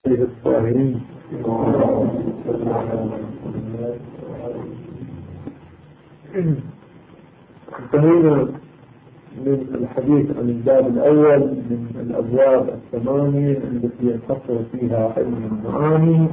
الطاهرين. انتهينا من الحديث عن الباب الأول من الأبواب الثمانية التي ينحصر فيها علم المعاني،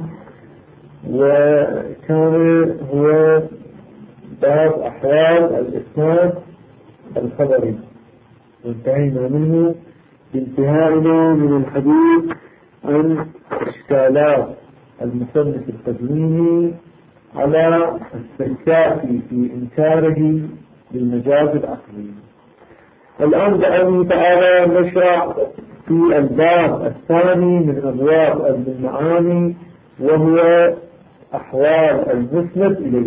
وكان هو باب أحوال الإسناد الخبري، وانتهينا منه بانتهائنا من الحديث عن إشكالات المصنف التقديمي على الكافي في إنكاره للمجاز العقلي. الآن بأمر تعالى نشرع في الباب الثاني من أبواب المعاني، وهو أحوال المسند إليه.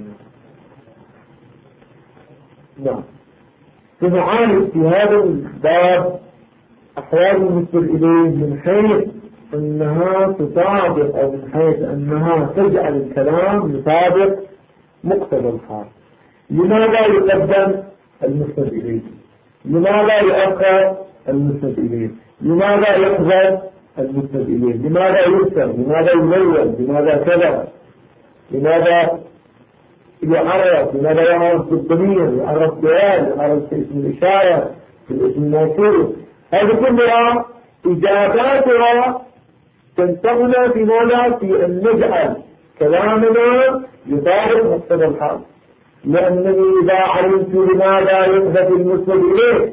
نعم، نعالج في هذا الباب أحوال المسند إليه من حيث أنها تطابق، أو من حيث أنها تجعل الكلام يطابق مقتضى الحال. لماذا يقدم المسند إليه؟ لماذا يؤخر المسند إليه؟ لماذا يحذف المسند إليه؟ لماذا يرسل؟ لماذا يميز؟ لماذا كذا؟ لماذا يعرف؟ لماذا يعرف بالضمير؟ يعرف بيان؟ يعرف باسم الإشارة، بالاسم الموصول؟ هذه كلها إجاباتها تنتهنا في ماذا؟ في أن نجعل كلامنا يطابق مقتضى الحال. لأنني إذا علمت لماذا يحدث المسند إليه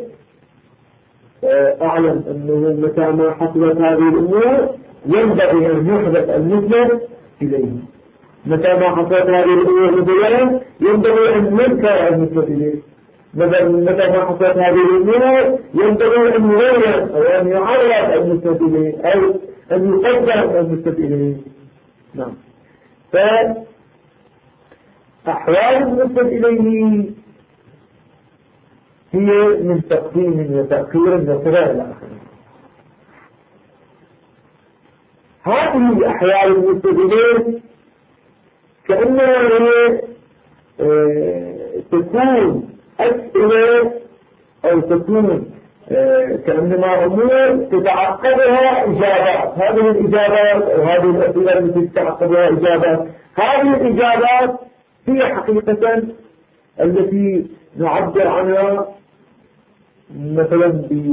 أعلم أنه متى ما حصلت هذه الأمور ينبغي أن يحدث المسند إليه. متى ما حصلت هذه الأمور مبينة ينبغي أن ينكر المسند إليه. متى ما حصلت هذه الأمور ينبغي أن يغير أو أن يعرف المسند إليه، أو أن يقدم المسند إليه. نعم. أحوال المسند إليه هي من تقديم وتأخير وصغير إلى آخره. هذه أحوال المسند إليه كأنها تكون أسئلة، أو تكون كأنما أمور تتعقبها إجابات. هذه الإجابات أو هذه الأسئلة التي تتعقبها إجابات، هذه الإجابات هي حقيقة التي نعبر عنها مثلا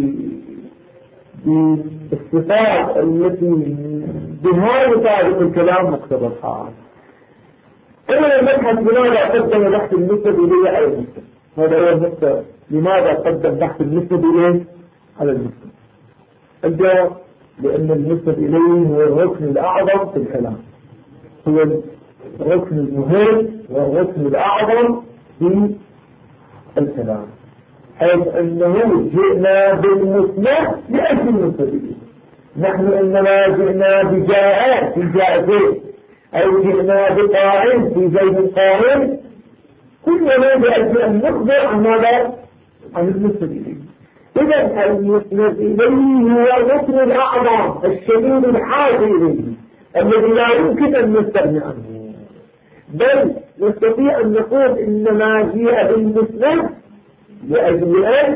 بالصفات التي بها يطابق الكلام مقتضى الحال. إذا المبحث لماذا قدم بحث المسند إليه على المسند، هذا هو النقطة. لماذا قدم بحث المسند إليه على المسند؟ الجواب لأن المسند إليه هو الركن الأعظم في الكلام، هو الركن المهم والركن الأعظم في الكلام، حيث أنه جئنا بالمسند لأجل المسند إليه. نحن إنما جئنا بجاء في جاء زيد، أو جئنا بقائم في زيد قائم، كلنا لأجل أن نخبر عن ماذا؟ عن المسند إليه. إذا المسند إليه هو الركن الأعظم الشديد الحاجة إليه الذي لا يمكن أن نستغني عنه، بل نستطيع أن نقول إنما جاء بالمسند لأجل أن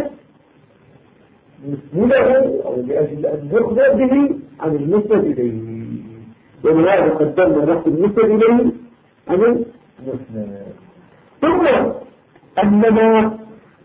نسنده، أو لأجل أن نخبر به عن المسند إليه. ولهذا قدمنا بحث المسند إليه عن المسند. ثم أننا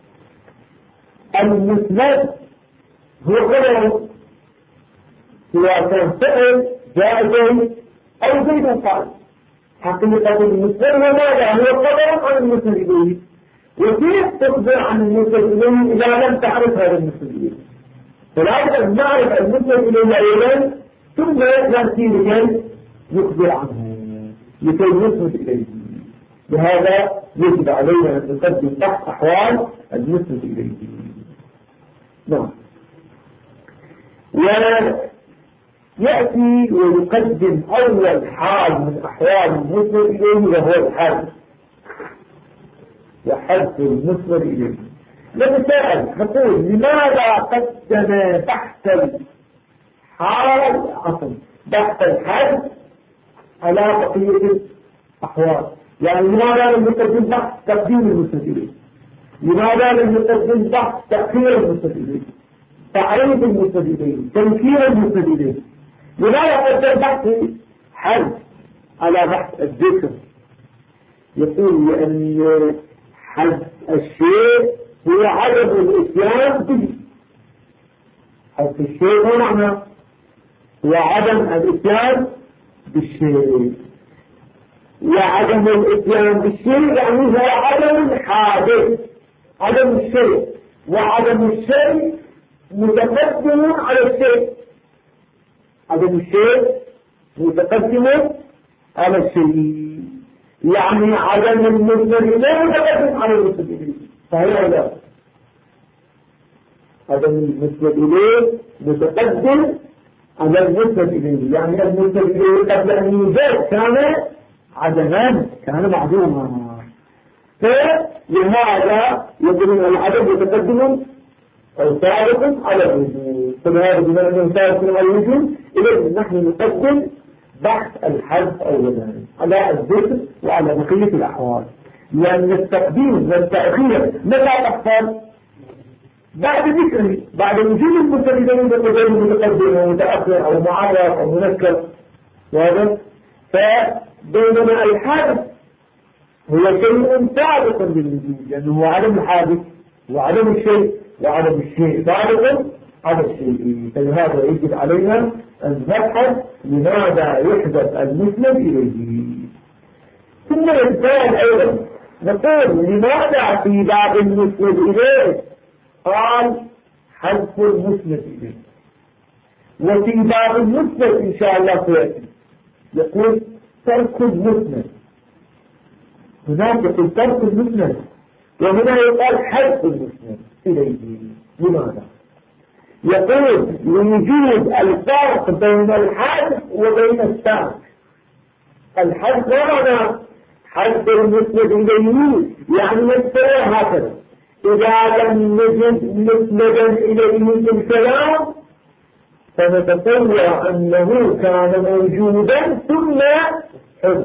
المسند هو خبر، سواء كان فعل جاء زيد أو زيد قال. حقيقة المسند هو ماذا؟ هو خبر عن المسند إليه. وكيف تخبر عن المسند إليه إذا لم تعرف هذا المسند إليه؟ فلابد أن نعرف المسند إليه أولا، ثم نأتي لكي يخبر عنه، لكي نسند إليه. لهذا يجب علينا أن نقدم تحت أحوال المسند إليه. نعم. ويأتي ويقدم أول حال من أحوال المسند إليه وهو الحذف، وحذف المسند إليه. نتساءل نقول لماذا قدم بحث الحال بحث الحذف على بقية الأحوال؟ يعني لماذا لم يقدم بحث تقديم المسند إليه؟ لماذا لم يقدم بحث تأخير المسند إليه؟ تعريف المسند إليه؟ تنكير المسند إليه؟ لماذا قدم بحث حد على بحث الذكر؟ يقول لأن حد الشيء هو عدم الاتيان به. حد الشيء هو معنى هو عدم الاتيان بالشيء، وعدم الاتيان بالشيء يعني هو عدم الحادث، عدم الشيء، وعدم الشيء متقدم على الشيء. عدم الشيء متقدم على الشيء، يعني عدم المسند إليه متقدم على المسند إليه. صحيح ولا؟ عدم المسند إليه متقدم على المسند إليه، يعني المسند إليه قبل أن يوجد كان عدما، كان معدوما. فلهذا يقولون العدم متقدم أو سابق على الوجود. فلهذا بما أنه سابق على الوجود إذن نحن نقدم بحث الحذف أولا على الذكر وعلى بقية الأحوال، لأن التقديم والتأخير متى تحصل؟ بعد ذكره، بعد وجود المستندين بالقدر المتقدم أو متأخر أو معرف أو منكر. واضح؟ فبينما الحادث هو شيء سابق للوجود، لأنه هو عدم الحادث وعدم الشيء، وعدم الشيء سابق على الشيء. فلهذا يجب علينا أن نبحث لماذا يحدث المسند إليه. ثم الإنسان أيضا نقول لماذا في باب المسند إليه قال حذف المسند إليه، وفي باب المسند إن شاء الله سيأتي يقول ترك المسند. هناك يقول ترك المسند، وهنا يقال حذف المسند إليه. لماذا؟ يقول لوجود الفرق بين الحذف وبين الترك. الحذف معنى حذف المسند إليه، يعني نستوى هكذا: إذا لم نجد مسندا إليه في الكلام فنتصور أنه كان موجودا ثم حذف.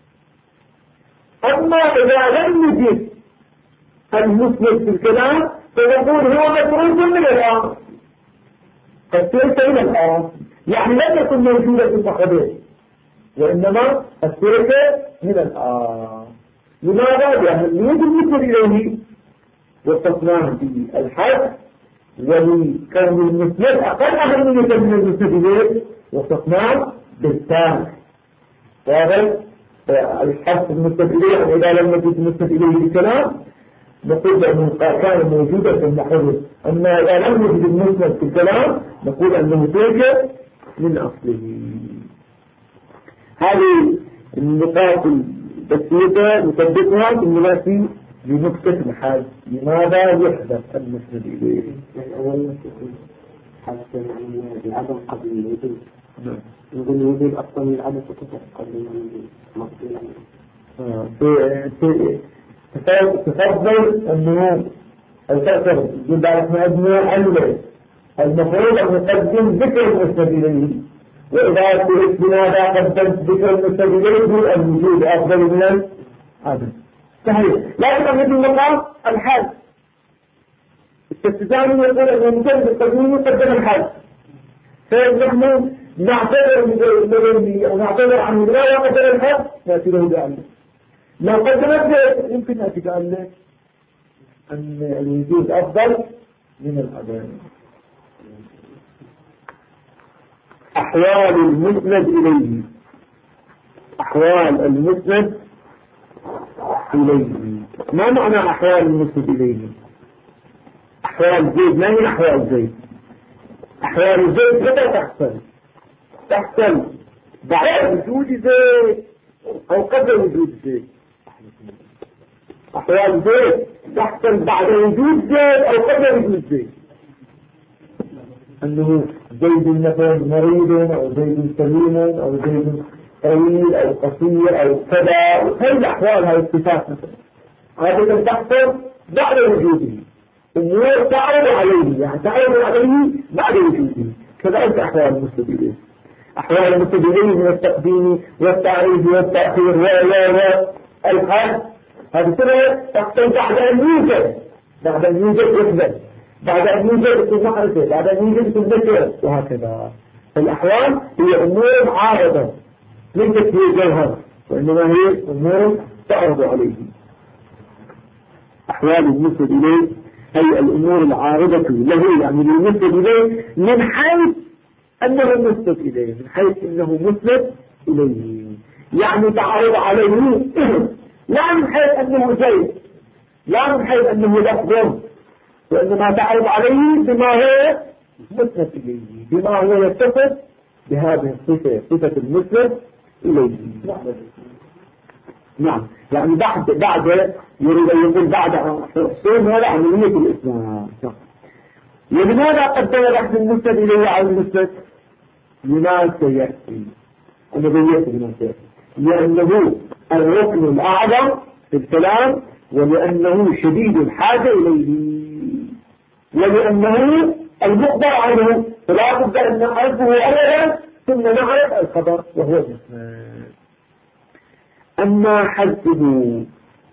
أما إذا لم نجد المسند في الكلام فنقول هو مفروض من الآن، قد ترك من الآن، يعني لم يكن موجودا في الفقدين، وإنما الترك من الآن. لماذا؟ لأنه يجب المسند إليه وصفناه بالحذف، ولكون المسند أقل أهمية من المسند إليه وصفناه بالترك. واضح؟ الحذف المسند إليه إذا لم نجد المسند إليه بالكلام نقول أنه كان موجودا في المحرر، أما إذا لم نجد المسند في الكلام نقول أنه ترك من أصله. هذه النقاط البسيطة نطبقها ثم نأتي لنقطة الحال: لماذا يحدث المسند إليه؟ الأول حدث العدم قبل الوجود. نقول الوجود أفضل من العدم قبل الوجود. تفضل أنه التأثر يقول احنا أبنى المفروض أن نقدم ذكر المسند إليه، وإذا قلت لماذا قدمت ذكر المسند إليه يقول الوجود أفضل من العدم. صحيح، لكن هذه المقام الحال التستدامي يقول أن مجرد التقديم يقدم الحال، فنحن نعتبر من أو نعتبر عن الولاية قدر الحال نأتي له بأعلم. لو قدمت يمكن أن تقال لك أن الوجود أفضل من العدم. أحوال المسند إليه، أحوال المسند إليه. ما معنى أحوال المسند إليه؟ أحوال زيد ما هي أحوال زيد؟ أحوال زيد متى تحصل؟ تحصل بعد وجود زيد أو قبل وجود زيد. أحوال زيد تحصل بعد وجود زيد أو قبل وجود زيد. أنه زيد مثلا مريض أو زيد سليم أو زيد طويل أو قصير أو كذا. هذه الأحوال، هذه الصفات مثلا هذه تحصل بعد وجوده، أمور تعرض عليه، يعني تعرض عليه بعد وجوده. كذلك أحوال المسند إليه. أحوال المسند إليه من التقديم والتعريض والتأخير والحال، هذه كلها تحصل بعد أن يوجد، بعد أن يوجد يحدث، بعد أن يوجد في المعرفة، بعد أن يوجد في الذكر، وهكذا. الأحوال هي أمور عارضة ليست هي جوهر، وإنما هي أمور تعرض عليه. أحوال المسند إليه أي الأمور العارضة له، يعني المسند إليه من حيث أنه مسند إليه، من حيث أنه مسند إليه، يعني تعرض عليه لا من حيث أنه زيد، لا من حيث أنه لفظ، وإنما تعرض عليه بما هو مسند إليه، بما هو يتصف بهذه الصفة، صفة المسند إليه. نعم، يعني بعد يريد أن يقول بعد حصول هذا عملية الإسلام. ولماذا قدم بحث المسند إليه على المسند؟ لما سيأتي النبيات لما سيأتي، لأنه الركن الأعظم في الكلام، ولأنه شديد الحاجة إليه، ولأنه المخبر عنه، فلا بد أن نعرفه أولا ثم نعرف الخبر وهو المسند. أما حذفه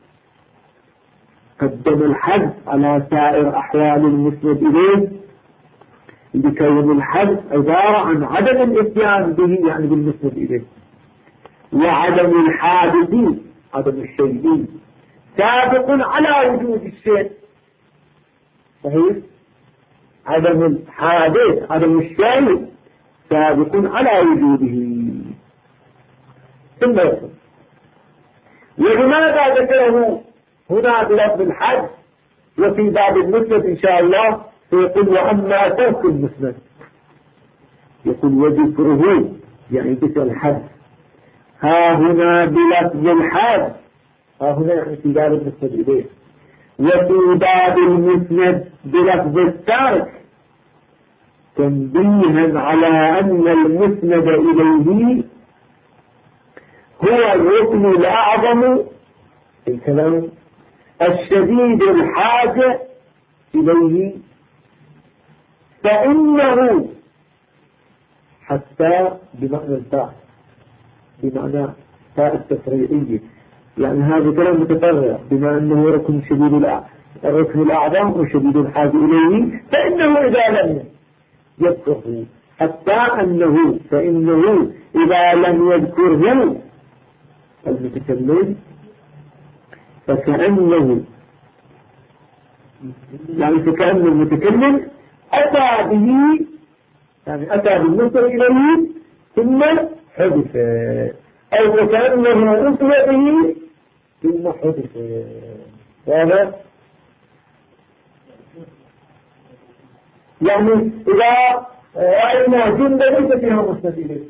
قدم الحذف على سائر أحوال المسند إليه لكون الحذف عبارة عن عدم الاتيان به، يعني بالمسند إليه، وعدم الحادث، عدم الشيء سابق على وجود الشيء. صحيح؟ عدم الحادث، عدم الشيء سابق على وجوده. ثم يقول ولماذا ذكره هنا بلفظ الحد وفي باب المسند إن شاء الله؟ فيقول وأما ترك المسند، يقول وذكره يعني ذكر الحد ها هنا بلفظ الحد، ها هنا يعني في باب المسند إليه، وفي باب المسند بلفظ الترك، تنبيها على أن المسند إليه هو الركن الأعظم في الكلام الشديد الحاجة إليه، فإنه حتى بمعنى التاء، بمعنى تاء التفريعية، يعني هذا كلام متفرع، بما أنه ركن شديد الركن الأعظم وشديد الحاجة إليه، فإنه إذا لم يذكره حتى أنه، فإنه إذا لم يذكره المتكلم فكأنه، يعني فكأن المتكلم أتى به، يعني أتى بالنسبة إليه ثم حدث، أو فكأنه أتي به ثم حدث. هذا يعني إذا رأينا جملة ليس فيها مسند إليه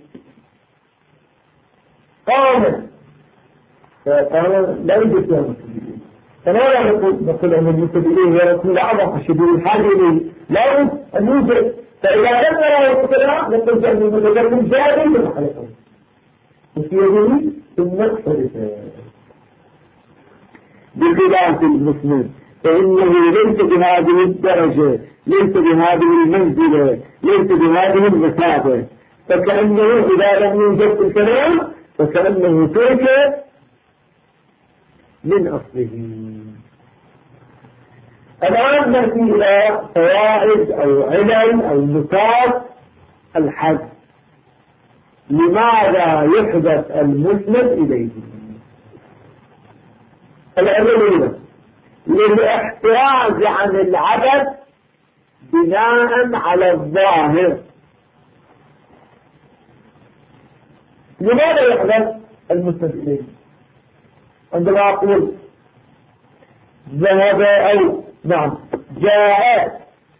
قامت، فقال لا يوجد فيها مسند إليه، فلا نقول أن المسند إليه هو ركن الأعظم الشديد الحاجة إليه، لا يوجد أن يوجد. فإذا لم نرى الكلام نقول أن المتكلم جاهل بالحلقة وفي يده ثم حدث. بخلاف المسند فإنه ليس بهذه الدرجة، ليس بهذه المنزلة، ليس بهذه المثابة، فكأنه إذا لم يوجد الكلام فكأنه ترك من أصله. الآن نأتي إلى فوائد أو علل أو نقاط الحذف. لماذا يحدث المسند إليه؟ العلل للاحتراز عن العدد بناء على الظاهر. لماذا يحدث المسند إليه؟ عندما أقول ذهب أو نعم جاء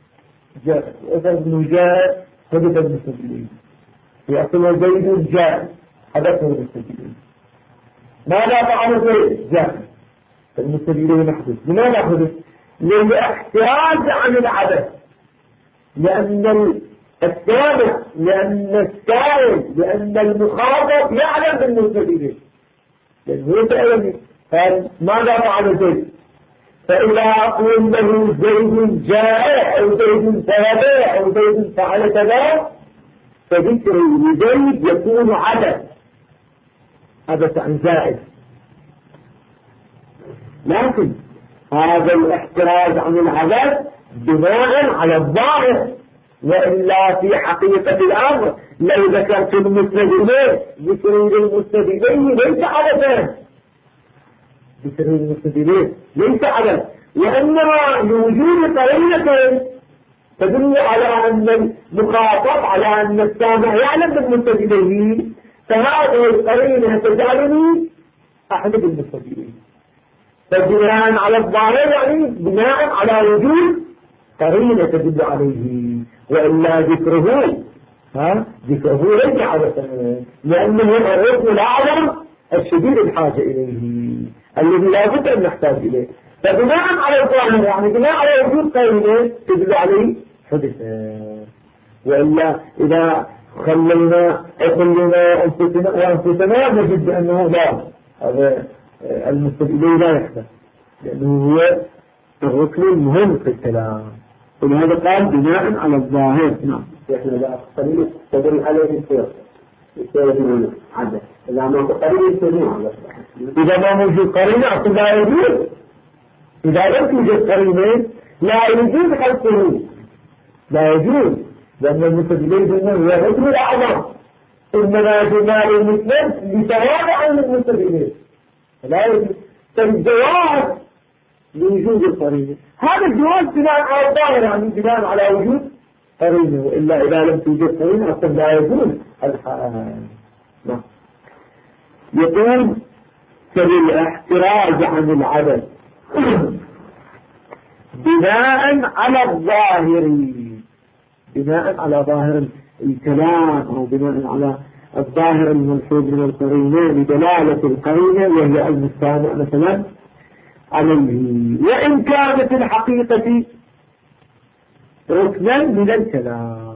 إذا جاء حدث المسند إليه، يأكل زيد جاء حدث المسند إليه. ماذا فعل زيد؟ جاء المسند إليه نحدث. لماذا حدث؟ للاحتراز عن العدد، لأن السامع، لأن السائل، لأن المخاطب يعلم بالمسند إليه، لأنه يتألم. قال ماذا فعل زيد؟ فإذا أقول له زيد جاء أو زيد ذهب أو زيد فعل كذا، فذكر لزيد يكون عدد، عدد عن زائد. لكن هذا الاحتراز عن العدد بناء على الظاهر، وإلا في حقيقة الأمر لو ذكرت المسند إليه ذكري للمسند إليه ليس عددا، ذكري للمسند إليه ليس عددا، وإنما لوجود قرينة تدل على أن المخاطب على أن السامع يعلم بالمسند إليه، فهذه القرينة تجعلني أحدث المسند إليه. فبناء على الظاهر يعني بناء على وجود قرينة تدل عليه، وإلا ذكره ذكره ليس عبثا، لأنه الركن الأعظم الشديد الحاجة إليه الذي لا بد أن نحتاج إليه. فبناء على الظاهر يعني بناء على وجود قرينة تدل عليه حدثا، وإلا إذا خلينا أنفسنا نجد أنه لا، هذا المسند إليه لا يحدث، لأنه هو الركن المهم في الكلام، ولهذا قال بناء على الظاهر. نعم. إذا قليل تدل عليه السير من عدد، إذا ما قليل تدل، إذا ما موجود قرينة أصلا لا يجوز، إذا لم توجد قرينة لا يجوز خلقه، لا يجوز، لأن المسند إليه هو الركن الأعظم، إنما جمال المسند لتواضع عن المسند إليه، لا يجوز. فالجواز لوجود القرينة، هذا الجواز بناء على الظاهر يعني بناء على وجود قرينة، وإلا إذا لم توجد قرينة أصلا لا يجوز الحال. يقول فللاحتراز عن العدد بناء على الظاهر، بناء على ظاهر الكلام أو بناء على الظاهر الملحوظ من القرينة لدلالة القرينة وهي المستمع مثلا عليه، وإن كانت الحقيقة ركنا من الكلام.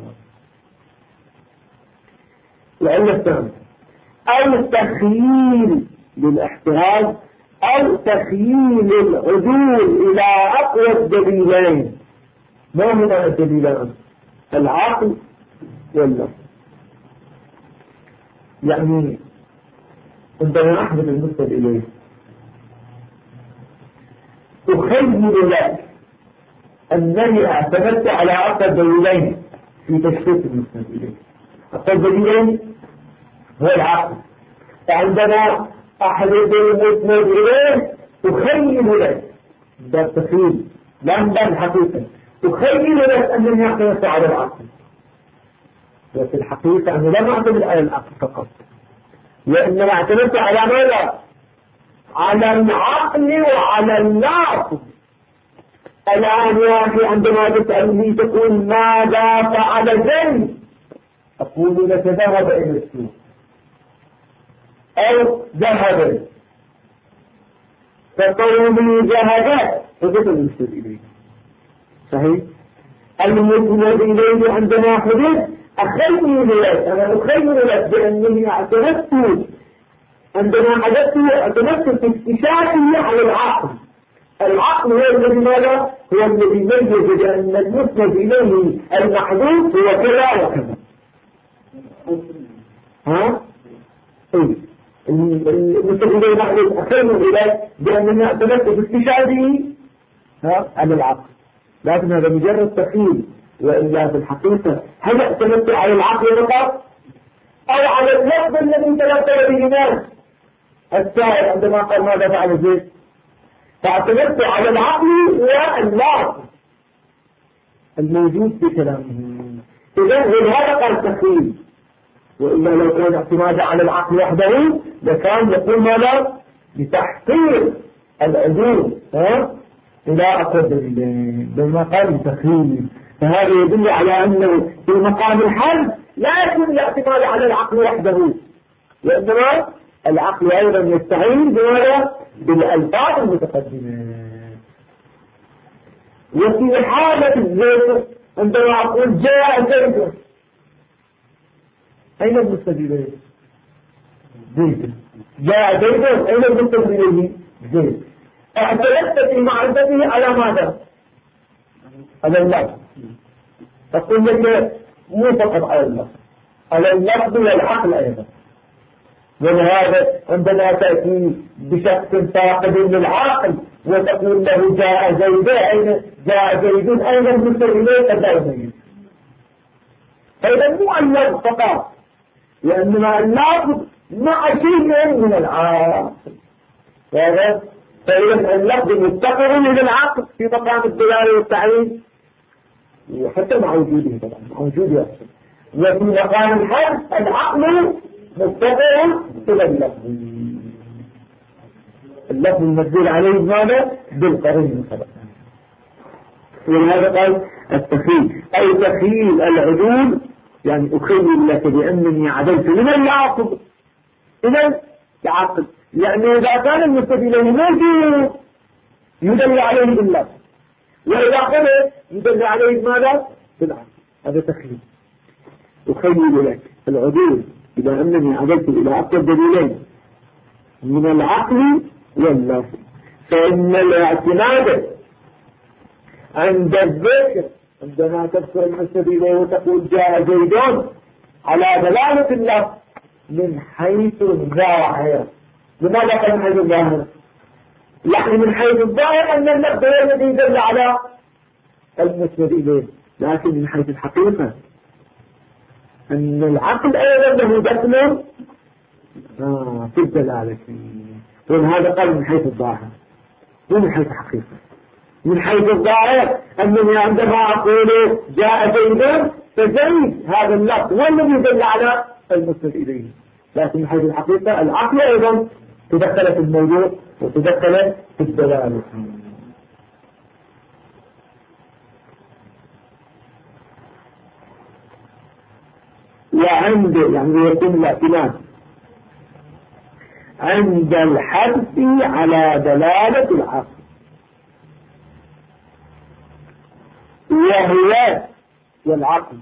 العلة الثانية أو التخييل للاحتراز أو تخييل العدول إلى أقوى الدليلين. ما هما الدليلان؟ العقل واللفظ. يعني عندما أحمل المسند إليه أخيل لك أنني اعتمدت على أقوى الدليلين في تشخيص المسند إليه. أقوى الدليلين هو العقل، فعندما أحمل المسند إليه أخيل لك، ده التخيل لا من الحقيقة، أخيل لك أنني اعتمدت على العقل، وفي الحقيقة أنه لم أعتمد على العقل فقط، وإنما اعتمدت على ماذا؟ على العقل وعلى اللفظ. الآن يا أخي عندما تسألني تقول ماذا فعل زيد، أقول لك ذهب إلى السوق أو ذهب، فقولي ذهب فقط المسند إليه صحيح. المسند إليه عندما حدث أخيل لك، أنا أخيل لك بأنني اعتمدت عندما حدثت اعتمدت في اكتشافي على العقل. العقل هو الذي ماذا؟ هو الذي ميز بأن المسند إليه المحدود هو كذا وكذا. إيه المسند إليه المحدود أخيل إليك بأنني اعتمدت في اكتشافي على العقل، لكن هذا مجرد تخيل، وإلا في الحقيقة هل اعتمدت على العقل فقط أو على اللفظ الذي تلقى به الناس؟ السائل عندما قال ماذا فعل زيد فاعتمدت على العقل واللفظ الموجود في كلامه، إذا هذا قال تخيل، وإلا لو كان اعتماد على العقل وحده لكان يقول ماذا؟ بتحقيق العدول إلى أقوى الدليلين، بما قال تخيل. فهذا يدل على أنه في مقام الحل لا يكون الاعتماد على العقل وحده، وإنما العقل أيضا يستعين بماذا؟ بالألفاظ المتقدمة. وفي حالة الزيد عندما أقول جاء زيد، أين المسند إليه؟ زيد. جاء زيد، أين المسند إليه؟ زيد. اعتمدت في معرفته على ماذا؟ على اللفظ. تقول لك مو فقط على اللفظ، على اللفظ والعقل أيضا. ولهذا عندما تأتي بشخص فاقد للعقل وتقول له جاء زيد، أين جاء زيد؟ أين المسند إليه؟ قد لا يميز. فإذا مو اللفظ فقط، وإنما اللفظ مع شيء من العقل. فإذا اللفظ مفتقر للعقل في مقام الدلالة والتعيين، وحتى مع وجوده طبعا مع وجوده، وفي مقام الحد العقل مفتقر إلى اللفظ. اللفظ المدلول عليه بماذا؟ بالقرين طبعا. ولهذا قال التخيل، أي تخيل العدول، يعني أخيل لك بأنني عدلت من العقل إلى العقل، يعني إذا كان المستدل إليه موجود يدل عليه باللفظ، وإذا قلت يدل عليه بماذا؟ بالعقل. هذا تخيل. أخيل لك العدول إذا أنني عدلت إلى أقوى الدليلين من العقل واللفظ. فإن الاعتماد عند الذكر عندما تذكر المستدل وتقول جاء زيدون على دلالة اللفظ من حيث الظاهر. لماذا قال من حيث الظاهر؟ يعني من حيث الظاهر أن اللفظ هو الذي يدل على المسند إليه، لكن من حيث الحقيقة أن العقل أيضا له دخل في الدلالة. ولهذا قال من حيث الظاهر ومن حيث الحقيقة. من حيث الظاهر أنني عندما أقول جاء زيد فزيد هذا اللفظ هو الذي يدل على المسند إليه، لكن من حيث الحقيقة العقل أيضا تدخل في الموضوع وتدخل في الدلالة. وعند يعني يكون الاعتماد عند الحدث على دلالة العقل، وهي والعقل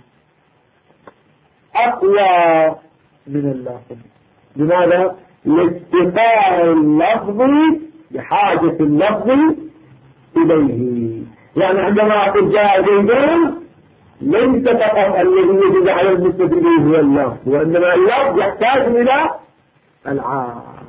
أقوى من اللفظ. لماذا؟ لاستقاء اللفظ بحاجة اللفظ إليه. يعني عندما أقول جاء زيدون ليس فقط الذي يجب على المسند إليه هو اللفظ، وإنما اللفظ يحتاج إلى العقل.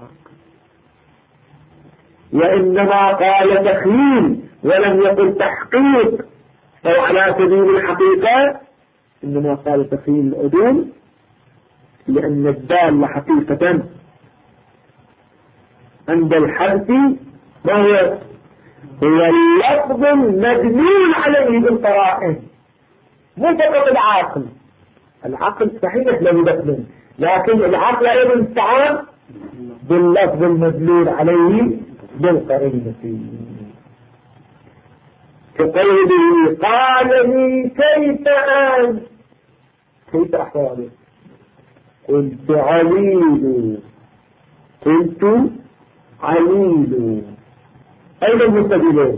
وإنما قال تخيل ولم يقل تحقيق أو على سبيل الحقيقة، إنما قال تخيل العدول لأن الدال حقيقة عند الحدث ما هو اللفظ المدلول عليه بالقرائن، مو فقط العقل. العقل صحيح له دخل، لكن العقل أيضا استعان باللفظ المدلول عليه بالقرينة. كقوله قال لي كيف أنت، كيف أحوالك؟ قلت عليل، قلت عليل. أين المستدلين؟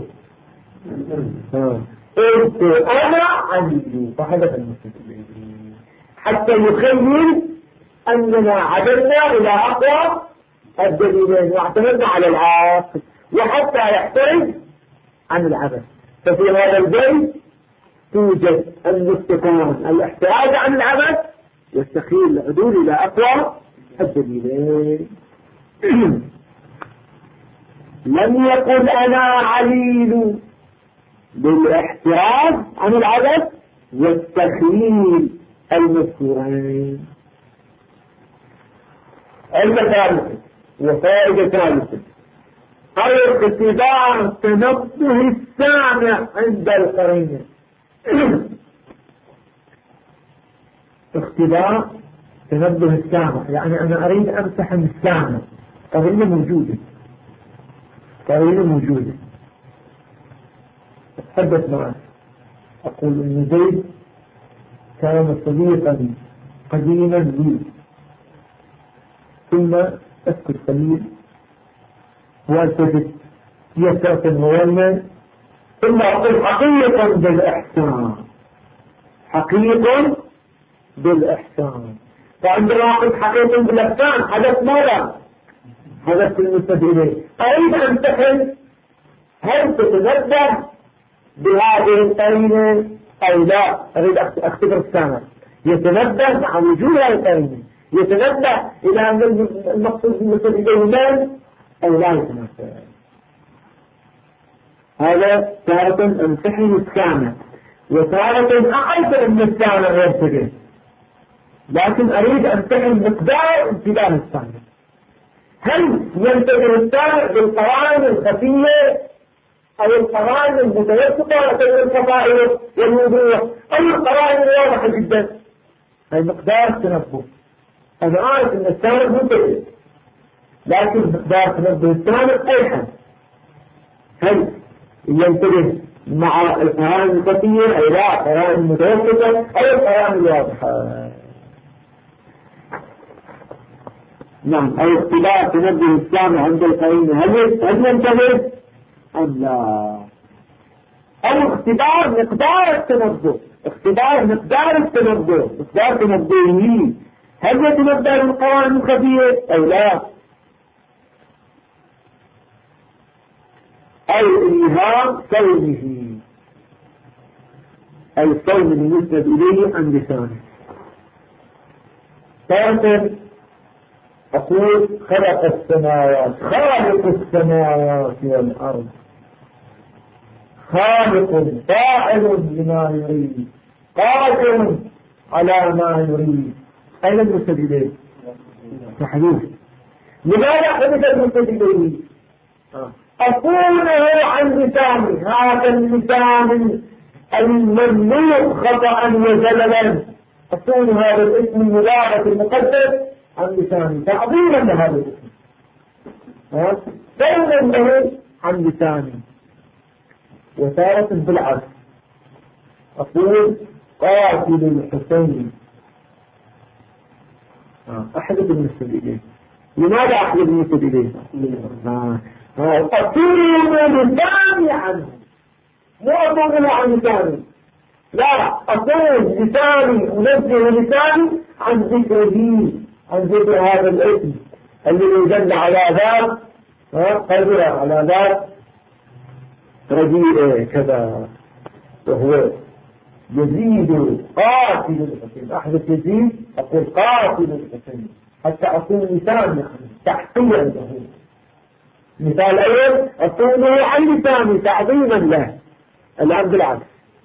قلت أنا عليل، فهذا المستدلين حتى يخيل أننا عدلنا إلى أقوى الدليلين واعتمدنا على العاقل، وحتى يحترز عن العبث. ففي هذا البيت توجد الاستقامة الاحتراز عن العبث والتخيل العدول إلى أقوى الدليلين. لم يقل أنا عليل بالاحتراز عن العبث والتخيل المذكورين. المثال وفائدة ثالثة اختبار تنبه السامع عند القرينة. اختبار تنبه السامع يعني أنا أريد أمتحن السامع، قرينة موجودة، قرينة موجودة. أتحدث معه أقول إن زيد كان صديقا قديما لي، ثم أسكت قليل والتفت يسرة مولى، ثم أقول حقيقا بالإحسان، حقيقا بالإحسان. فعندما أقول حقيقا بالإحسان حدث ماذا؟ حدث المسند إليه. أريد أن أمتحن هل تتنبه بهذه القرينة أو لا؟ أريد أختبر السامع يتنبه مع وجود هذه القرينة، يتنبه إلى أن المقصود المسند إليه من أو لا يتنبه. هذا تارة أمتحن السامع، وتارة أعرف أن السامع يرتجل. لكن أريد أن تعلم مقدار انتباه السامع. هل ينتبه السامع بالقرائن الخفية أو القرائن المتوسطة وتبقى الخفائف والوضوح أو القرائن الواضحة جدا؟ هي مقدار التنبه. أنا عارف أن السامع منتبه، لكن مقدار تنبه السامع أي حد. هل ينتبه مع القرائن الخفية أو لا قرائن متوسطة أو القرائن الواضحة؟ نعم. أو اختلاف تنبه السامع عند القرين هل ينتبه أم لا؟ أو اختبار مقدار التنبه، اختبار مقدار التنبه، مقدار تنبهه هل يتنبه للقرائن الخفية أو لا؟ أو إيهام كونه أي الصوم المسند إليه عن لسانه. ثالثا أقول خلق السماوات، خالق السماوات والأرض، خالق فاعل لما يريد قادر على ما يريد. أين المسند إليه؟ محذوف. لماذا حدث المسند إليه؟ أقوله عن لساني، هذا اللسان المملوء خطأ وزللا، أقول هذا الاسم المبارك المقدس عن لساني تعظيما لهذا الاسم، فعلا له عن لساني. وتارة بالعكس أقول قاتل الحسين، أحدث المسند إليه. لماذا أحدث المسند إليه؟ أقول لساني عنه، مو أقول عن لساني، لا، أقول لساني أنزه لساني عن ذكره، عن ذكر هذا الاسم الذي دل على ذات قدرة، على ذات رديئة كذا، وهو يزيد قاتل الحسين. أحدث يزيد أقول قاتل الحسين حتى أقول لساني تحقيا له. مثال أول أقوله عن لساني تعظيما له. الآن بالعكس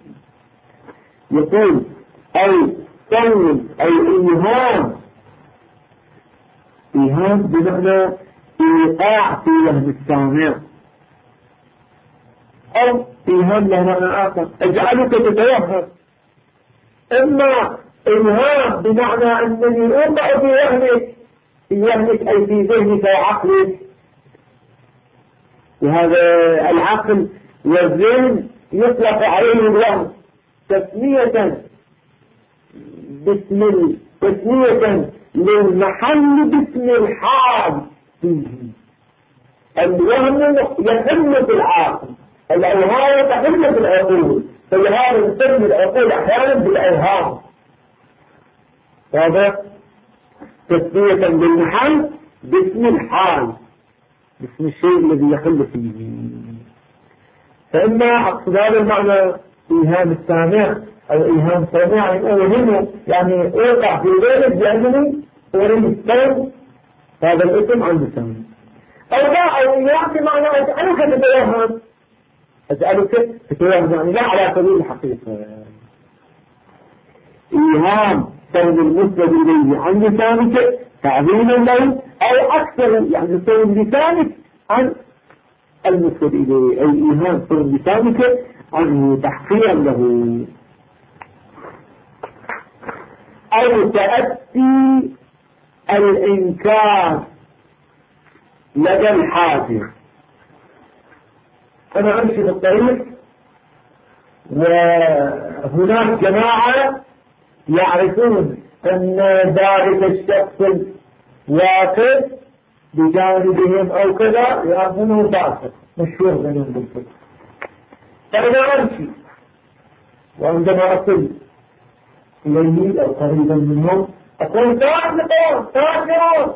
يقول أي صوم أي إيهام، إيهام بمعنى إيقاع في وهم السامع، أو إيهام له معنى آخر أجعلك تتوهم. إما إيهام بمعنى أنني أوقع في وهمك أي في ذهنك وعقلك، وهذا العقل والذهن يطلق عليه الوهم تسمية للمحل باسم الحال فيه. الوهم يحل في العقل، الأوهام تحل في العقول، فلهذا نسمي العقول أحيانا بالأوهام. هذا تسمية للمحل باسم الحال، باسم الشيء الذي يحل فيه. فإما أقصد هذا المعنى إيهام السامع أو إيهام سامع أوهمه، يعني أوقع في ذلك بأنني أريد السلم هذا الاسم عن لساني، أو لا، أو إيهام بمعنى أجعلك تتوهم، أجعلك تتوهم يعني لا على سبيل الحقيقة. إيهام كون المسند إليه عن لسانك تعظيما له، أو أكثر يعني كون لسانك عن المسند إليه، أي إيهام كون لسانك عنه تحقيرا له، أو تأتي الإنكار لدى الحاضر. أنا أمشي في الطريق وهناك جماعة يعرفون أن ذلك الشخص الواقف بجانبهم أو كذا يعرفونه فاسق مشهور بينهم بالفقه. فأنا أمشي وعندما أصل إليه أو قريبا منهم أقول فاسقون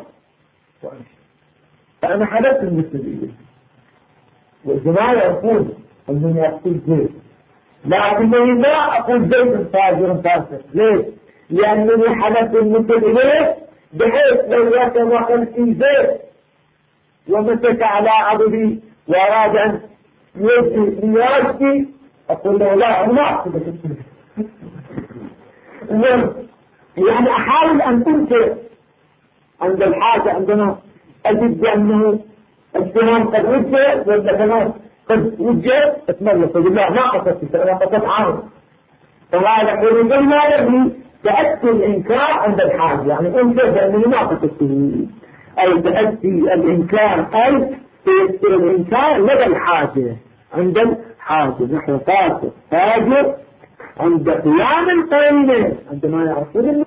فأنا حدثت المسلم إليه، والجماعة يقول أنني أقول زيد، لكنني لا أقول زيد فاجر فاسق. ليش؟ لأنني حدثت المسلم إليه بحيث لو يتوقع في زيد ومسك على عضدي وأراد أن يجي لياشتي أقول له لا، أنا ما أقصدك. يعني أحاول أن أنكر عند الحاجة عندنا أجد بأنه السلام قد وجه والبنات قد وجه اتملك بالله ما قصدت أنا قصدت عام. فهذا يقول ما يبني تأتي الإنكار عند الحاجة، يعني أنكر بأنه ما قصدته، أي تأتي الإنكار أي تيسر الإنكار لدى الحاجة عند الحاجة. نحن فاسق فاجر عند قيام القرينة عندما يعرفون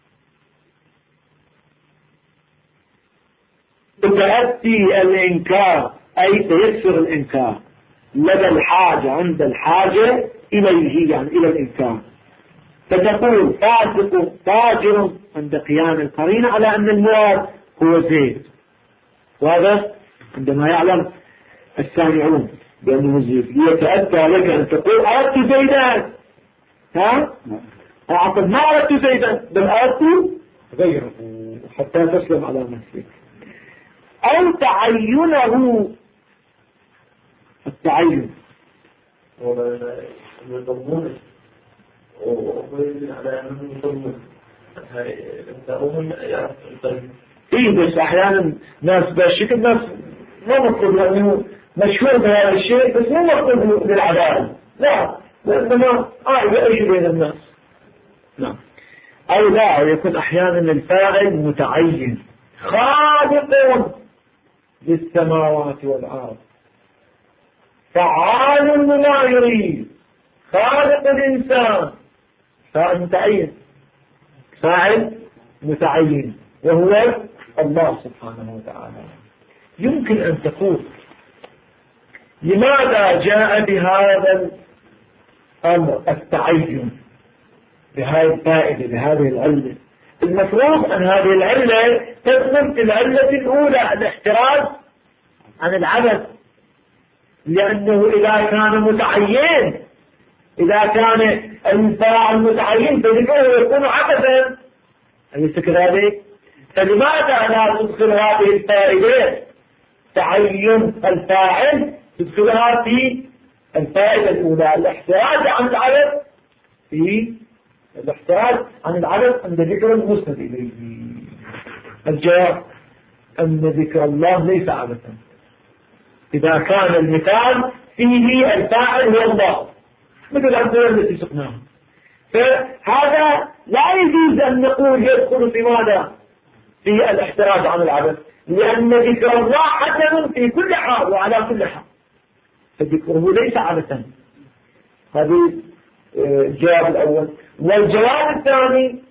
تأتي الإنكار أي تيسر الإنكار لدى الحاجة عند الحاجة إليه، يعني إلى الإنكار. فتقول فاسق فاجر عند قيام القرينة على أن المراد هو زيد، وهذا عندما يعلم السامعون بأنه زيد يتأتى لك أن تقول أردت زيدا، أعطب ما أردت زيدا بل أردت غيره حتى تسلم على نفسك. أو تعينه، التعين يضمون ويجب على أنهم يضمون إيه بس أحيانا ناس بالشكل ناس ما مطلوب لأنه مشهور بهذا الشيء بس مو مطلوب للعدالة، لا لأنما يعيش بين الناس. نعم. أو لا يكون أحيانا الفاعل متعين خالق للسماوات والأرض فعال لما يريد خالق الإنسان، فاعل متعين، فاعل متعين وهو الله سبحانه وتعالى. يمكن أن تقول لماذا جاء بهذا الأمر التعين بهذه الفائدة بهذه العلة؟ المفروض أن هذه العلة تضمن العلة الأولى الاحتراز عن العبث، لأنه إذا كان متعين، إذا كان الفاعل متعين فذكره يكون عبثا، أليس كذلك؟ فلماذا لا تدخل هذه الفائدة تعين الفاعل تدخلها في الفائدة الأولى الاحتراز عن العبث، في الاحتراز عن العبث عند ذكر المسند إليه؟ الجواب أن ذكر الله ليس عبثا إذا كان المثال فيه الفاعل هو الله مثل الأمثلة التي سقناها. فهذا لا يجوز أن نقول يدخل في ماذا؟ في الاحتراز عن العبث، لأن ذكر الله حسن في كل حال وعلى كل حال، فذكره ليس عبثا. هذه الجواب الأول. والجواب الثاني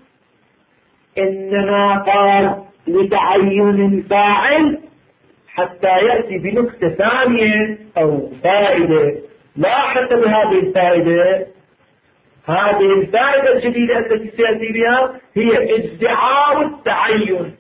إنما قال لتعين الفاعل حتى يأتي بنكتة ثانية أو فائدة لا حتى بهذه الفائدة. هذه الفائدة الجديدة التي سيأتي بها هي ادعاء التعين،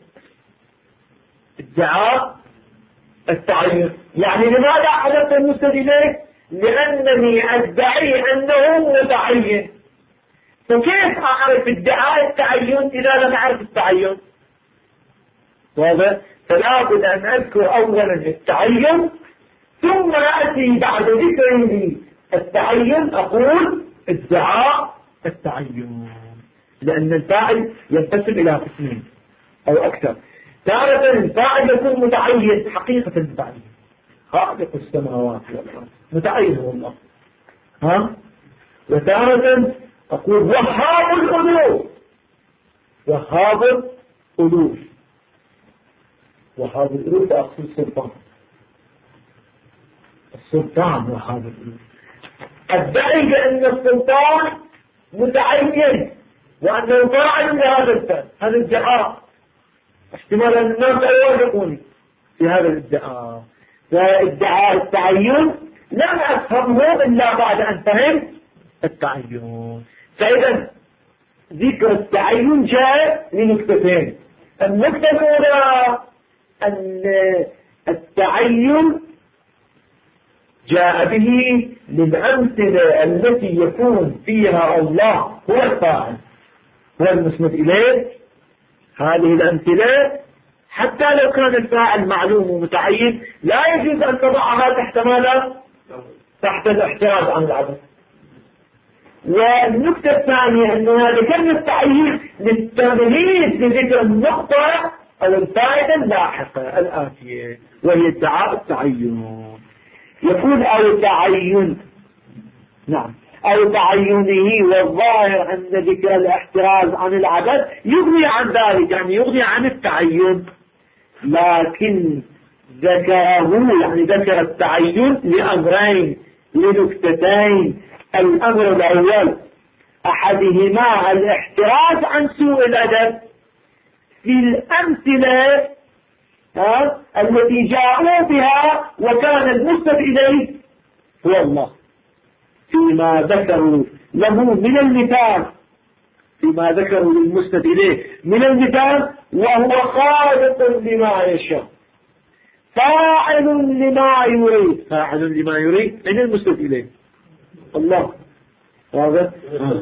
ادعاء التعين. يعني لماذا حدث المسند إليه؟ لأنني أدعي أنه متعين. فكيف أعرف ادعاء التعين إذا لم أعرف التعين؟ واضح؟ فلا بد أن أذكر أولا التعين ثم أتي بعد ذكره التعين أقول ادعاء التعين، لأن الفاعل ينقسم إلى قسمين أو أكثر. تارة الفاعل يكون متعين حقيقة الفاعل خالق السماوات والأرض متعين هو الله، وتارة أقول وهاب الألوف، وهاب الألوف، وهاب الألوف أقصد السلطان، السلطان وهاب الألوف. أدعي بأن السلطان متعين وأنه فاعل لهذا الفعل، هذا الادعاء احتمال أن الناس لا يوافقوني في هذا الادعاء. فادعاء التعين لم أفهمه إلا بعد أن فهمت التعين. فإذا ذكر التعين جاء لنكتتين. النكتة الأولى أن التعين جاء به للأمثلة التي يكون فيها الله هو الفاعل هو المسند إليه. هذه الأمثلة حتى لو كان الفاعل معلوم ومتعين لا يجوز أن تضعها تحت ماذا؟ تحت الاحتراز عن العبث. والنقطة الثانية أنه هذا كلمة تعيين للتمهيد لذكر النقطة أو الفائدة اللاحقة الآتية وهي ادعاء التعين. يقول أو تعين، نعم، أو تعينه، والظاهر أن ذكر الاحتراز عن العدد يغني عن ذلك، يعني يغني عن التعين، لكن ذكره يعني ذكر التعين لأمرين لنكتتين. الأمر الأول أحدهما الاحتراز عن سوء الأدب في الأمثلة التي جاءوا بها وكان المسند إليه هو الله، فيما ذكروا له من المثال، فيما ذكروا للمسند إليه من المثال، وهو خالق لما يشاء فاعل لما يريد، فاعل لما يريد من المسند إليه الله. هذا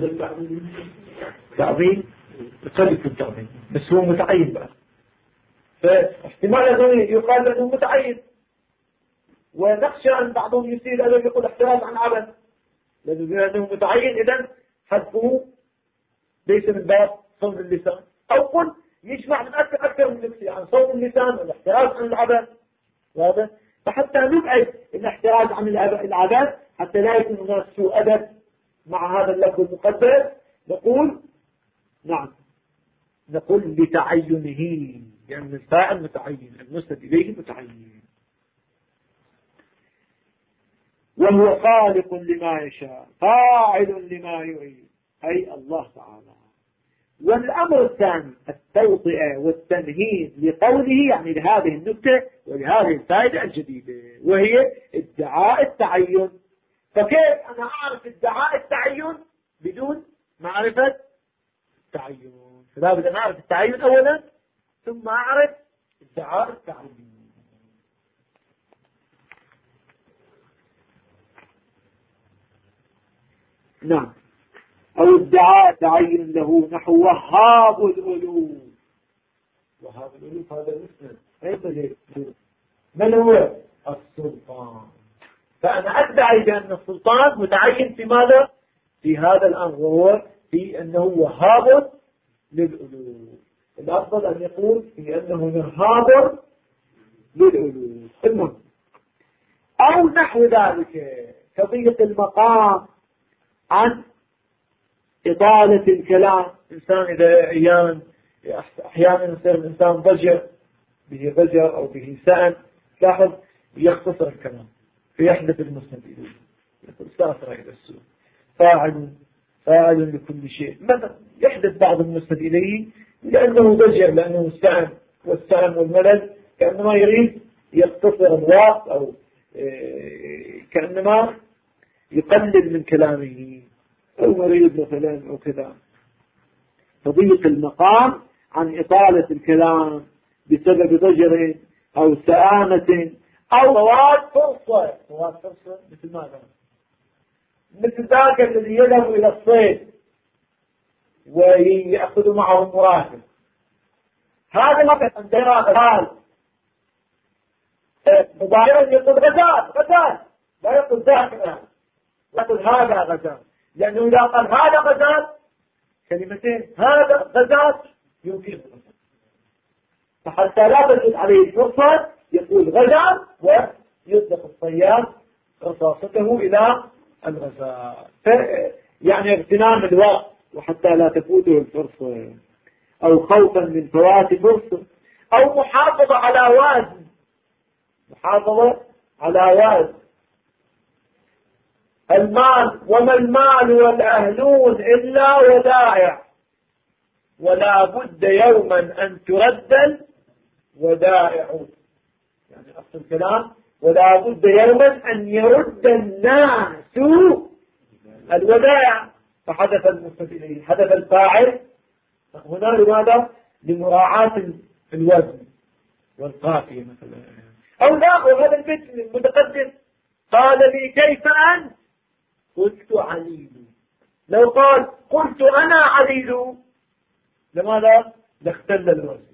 تعظيم قد يكون تعظيم بس هو متعين بقى، فاحتمال أنه يقال أنه متعين، ونخشى أن بعضهم يصير أنه يقول احتراز عن عبد لأنه متعين، إذن حذفه ليس من باب صوم اللسان، أو قل يجمع من أكثر من نفسي عن صوم اللسان والاحتراز عن العبد. هذا فحتى نبعد الاحتراز عن العبد حتى لا يكون هناك سوء أدب مع هذا اللفظ المقدر، نقول نعم، نقول بتعينه، يعني الفاعل متعين، المسند إليه متعين، وهو خالق لما يشاء فاعل لما يريد أي الله تعالى. والأمر الثاني التوطئة والتمهيد لقوله، يعني لهذه النكتة ولهذه الفائدة الجديدة وهي ادعاء التعين. فكيف أنا أعرف ادعاء التعين بدون معرفة التعين؟ فلا بد أن أعرف التعين أولا ثم أعرف ادعاء التعين. نعم، أو ادعاء تعين له نحو وهاب الألوف. وهاب الألوف هذا المسند أيضا من هو؟ السلطان. فأنا أدعي بأن السلطان متعين في ماذا؟ في هذا الأمر، وهو في أنه وهاب للألوف. الأفضل أن يقول في أنه وهاب للألوف. المهم أو نحو ذلك كضيق المقام عن إطالة الكلام. إنسان إذا أحيانا يصير الإنسان ضجر، به ضجر أو به سأل، لاحظ يختصر الكلام فيحدث المسند إليه، يقول سافر إلى السوق فاعل لكل شيء. مثلا يحدث بعض المسند إليه لأنه ضجر، لأنه سأل، والسأل والملل كأنما يريد يختصر الوقت أو كأنما يقلل من كلامه أو مريض مثلا أو كذا. تضيق المقام عن إطالة الكلام بسبب ضجر أو سآمة أو فوات فرصة. فوات فرصة مثل ماذا؟ مثل ذاك الذي يذهب إلى الصيد ويأخذ معه مرافق، هذا ما في عندنا غزال مضايرا يقول غزال لا يقول ذاك، يقول هذا غزال، لأنه إذا قال هذا غزال كلمتين هذا غزال يمكن غزال، فحتى لا تجد عليه الفرصة يقول غزال ويطلق الصياد رصاصته إلى الغزال، يعني اغتنام الوقت وحتى لا تفوته الفرصة، أو خوفا من فوات فرصة، أو محافظة على وزن، محافظة على وزن المال. وما المال والأهلون إلا ودائع، ولا بد يوما أن ترد الودائع. يعني أصل الكلام ولا بد يوما أن يرد الناس الودائع. فحدث المسند إليه، حدث الفاعل هنا لماذا؟ لمراعاة الوزن والقافية مثلا. أو لا، وهذا البيت المتقدم قال لي كيف أنت؟ قلت عليل. لو قال قلت أنا عليل لماذا؟ لاختل الوزن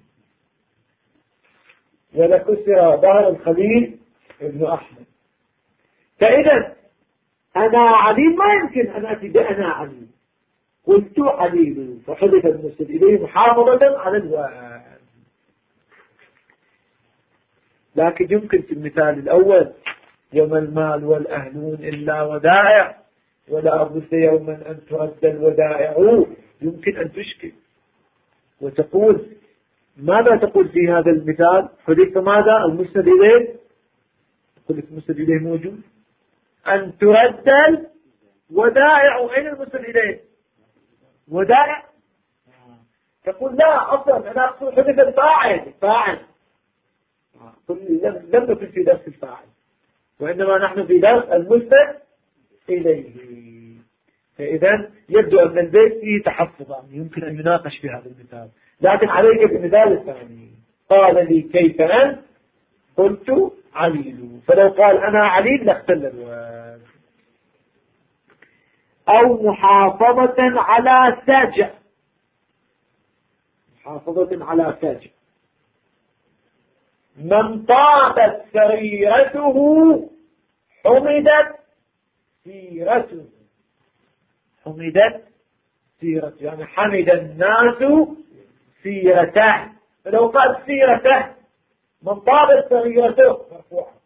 ولكسر ظهر الخليل ابن أحمد. فإذا أنا عليل ما يمكن أن أتي بأنا عليل، قلت عليل فحذف المسند إليه محافظة على الوزن. لكن يمكن في المثال الأول يوم المال والأهلون إلا ودائع ولا أبث يوما أن ترد الودائع، يمكن أن تشكل وتقول ماذا تقول في هذا المثال؟ حذف ماذا؟ المسند إليه. قلت المسند إليه موجود، أن ترد الودائع. أين المسند إليه؟ ودائع. تقول لا أصلا أنا أقصد حذف الفاعل. لم نكن في درس الفاعل، وإنما نحن في درس المسند إليه. فإذا يبدو أن البيت فيه تحفظا يمكن أن يناقش في هذا المثال، لكن عليك بالمثال الثاني. قال لي كيف أنت؟ قلت عليل. فلو قال أنا عليل لاختل الوزن. أو محافظة على ساجع. محافظة على ساجع. من طابت سريرته حمدت سيرته. حمدت سيرته يعني حمد الناس سيرته. فلو قال سيرته من طابت سريرته مرفوعة،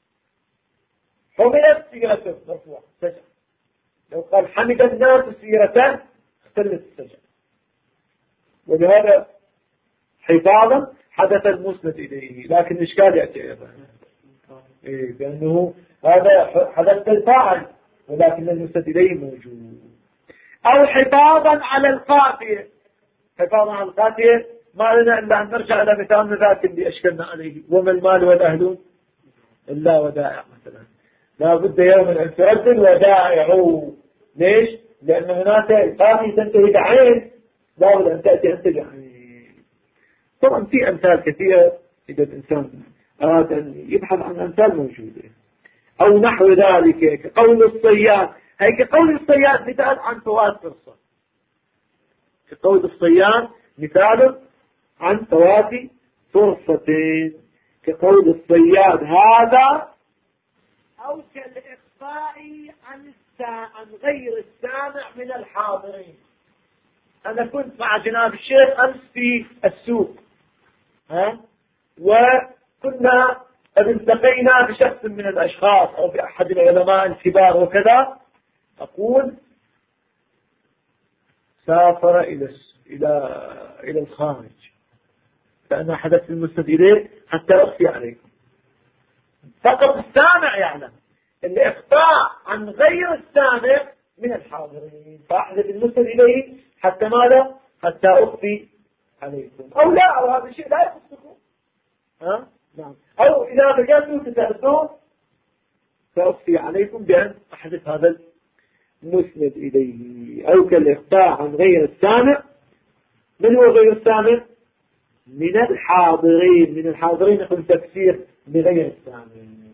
حمدت سيرته مرفوعة سجع. لو قال حمد الناس سيرته اختلت السجع. ولهذا حفاظا حدث المسند إليه، لكن الإشكال يأتي أيضا لأنه هذا حدث الفاعل ولكن المسند إليه موجود. أو حفاظا على القافية. حفاظا على القافية ما لنا إلا أن نرجع إلى مثال ذاك اللي أشكلنا عليه، وما المال والأهلون إلا ودائع مثلا. لا بد يوما أن ترد الودائع. ليش؟ لأن هناك القافية تنتهي بعين، لا بد أن تأتي أنت بعين. طبعا في أمثال كثيرة إذا الإنسان أراد أن يبحث عن أمثال موجودة. أو نحو ذلك كقول الصياد. هي كقول الصياد مثال عن فوات فرصة. كقول الصياد مثال عن فوات فرصتين. كقول الصياد هذا. أو كالإخفاء عن غير السامع من الحاضرين. أنا كنت مع جناب الشيخ أمس في السوق، وكنا قد التقينا بشخص من الأشخاص أو بأحد العلماء الكبار وكذا. أقول سافر إلى الخارج، فأنا حدثت المسند إليه حتى أخفي عليكم. فقط السامع يعلم، الإخفاء عن غير السامع من الحاضرين، فأحدث المسند إليه حتى ماذا؟ حتى أخفي عليكم. أو لا، أو هذا الشيء لا يخصكم. نعم. أو إذا رجعتوا تسألون فأخفي عليكم بأن أحدث هذا المسند إليه. أو كالإخفاء عن غير السامع. من هو غير السامع؟ من الحاضرين. من الحاضرين يكون تفسير بغير السامع.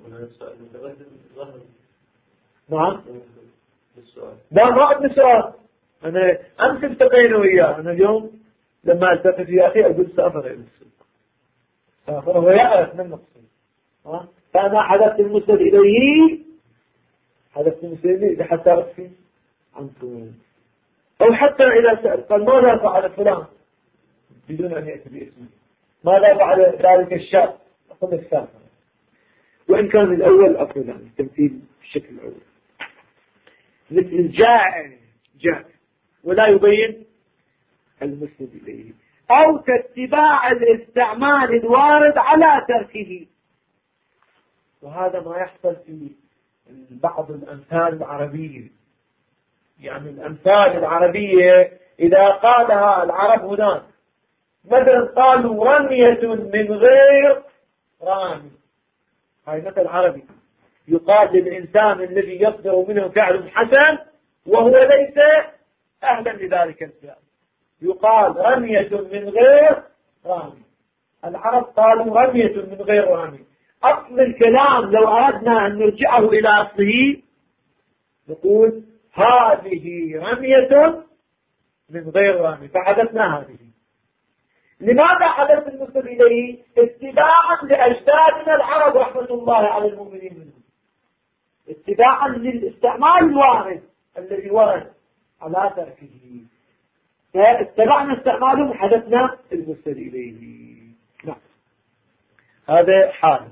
نعم. لا ما عندنا سؤال. أنا أمس التقينا وياه، أنا اليوم لما التقي في أخي أقول سافر إلى السوق. سافر هو يعرف من نقصه. فأنا حدثت المسند إليه، حدثت المسند إليه حتى أخفي عنكم. أو حتى إذا سأل قال ماذا فعل فلان بدون أن يأتي باسمه، ماذا فعل ذلك الشاب، أقول السافر. وإن كان الأول أقول يعني التمثيل بالشكل الأول مثل جاء ولا يبين المسند إليه. أو كاتباع الاستعمال الوارد على تركه. وهذا ما يحصل في بعض الأمثال العربية. يعني الأمثال العربية إذا قالها العرب هناك مثلا قالوا رمية من غير رامي. هاي مثل عربي يقال للإنسان الذي يصدر منه فعل حسن وهو ليس أهلا لذلك الفعل، يقال رمية من غير رامي. العرب قالوا رمية من غير رامي. أصل الكلام لو أردنا أن نرجعه إلى أصله نقول هذه رمية من غير رامي، فحدثنا هذه. لماذا حدث المسند إليه؟ اتباعا لأجدادنا العرب رحمة الله على المؤمنين منهم. اتباعا للاستعمال الوارد الذي ورد على تركه، فاتبعنا استعماله حدثنا المرسل إليه. نعم هذا حال.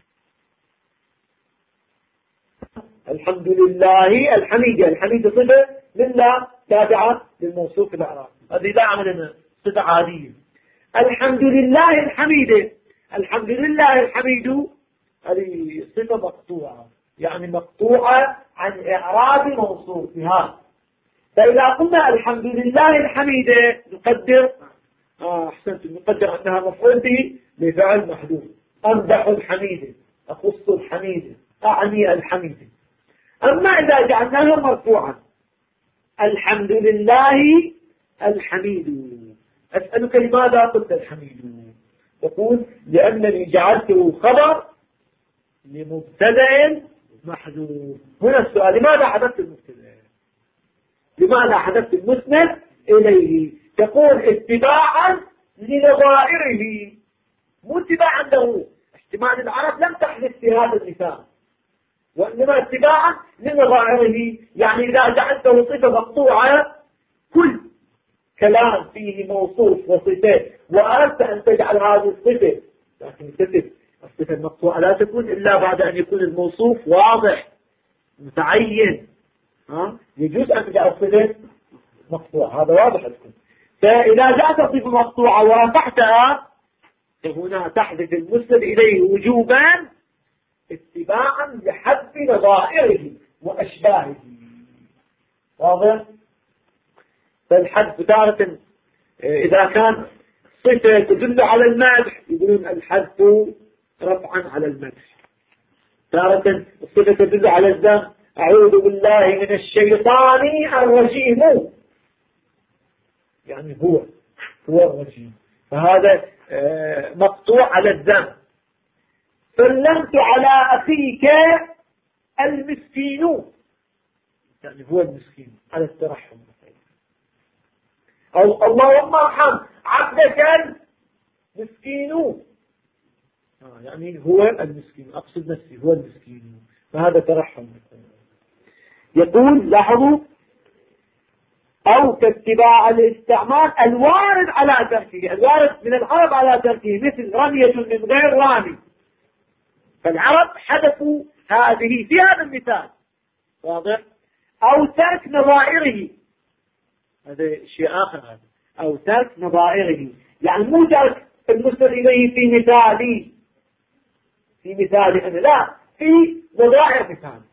الحمد لله الحميد، الحميد صفة لله تابعة للموصوف الأعراب، هذه لا عملنا صفة عادية. الحمد لله الحميد، الحمد لله الحميد هذه صفة مقطوعة، يعني مقطوعة عن إعراب موصوفها. فإذا قلنا الحمد لله الحميد نقدر أحسنت، نقدر أنها مفعول به لفعل محذوف. أمدح الحميد، أخص الحميد، أعني الحميد. أما إذا جعلناها مرفوعا الحمد لله الحميد، أسألك لماذا قلت الحميد؟ يقول لأنني جعلته خبر لمبتدأ محذوف. هنا السؤال لماذا حذفت المبتدأ؟ لماذا حذفت المسند إليه؟ تقول اتباعا لنظائره، مو اتباعا له. احتمال العرب لم تحدث في هذا المثال، وإنما اتباعا لنظائره، يعني إذا جعلته صفة مقطوعة كل كلام فيه موصوف وصفة وأردت أن تجعل هذه الصفة، لكن الصفة المقطوعة لا تكون إلا بعد أن يكون الموصوف واضح متعين. يجوز أن تجعل الصفة مقطوعة، هذا واضح لكم. فإذا جاءت صفة مقطوعة ورفعتها فهنا تحدث المسند إليه وجوبا اتباعا لحذف نظائره وأشباهه. واضح؟ فالحذف تارة إذا كان صفة تدل على المدح يقولون الحذف رفعا على المدح. تارة الصفة تدل على الذم، أعوذ بالله من الشيطان الرجيم، يعني هو الرجيم، فهذا مقطوع على الذم. سلمت على أخيك المسكين، يعني هو المسكين على الترحم. أو اللهم ارحم عبدك المسكين، يعني هو المسكين، أقصد نفسي هو المسكين، فهذا ترحم. يقول لاحظوا أو كاتباع الاستعمال الوارد على تركه، الوارد من العرب على تركه، مثل رمية من غير رامي، فالعرب حذفوا هذه في هذا المثال. واضح؟ أو ترك نظائره، هذا شيء آخر. هذا أو ترك نظائره يعني مو ترك المسند إليه في مثالي أنا، لا، في نظائر مثال،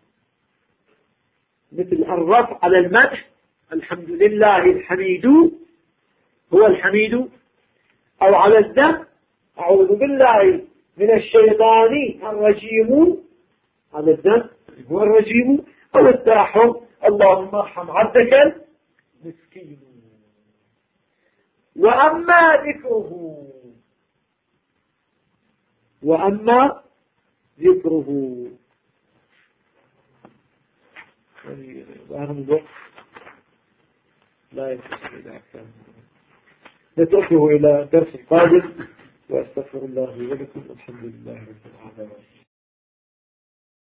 مثل الرفع على المدح الحمد لله الحميد هو الحميد، أو على الذم أعوذ بالله من الشيطان الرجيم، على الذم هو الرجيم، أو الترحم اللهم ارحم عبدك المسكين. وأما ذكره يعني أهم الوقت لا يتصل إلى أكثر، نتركه إلى درس القادم، وأستغفر الله ولكم. الحمد لله رب العالمين.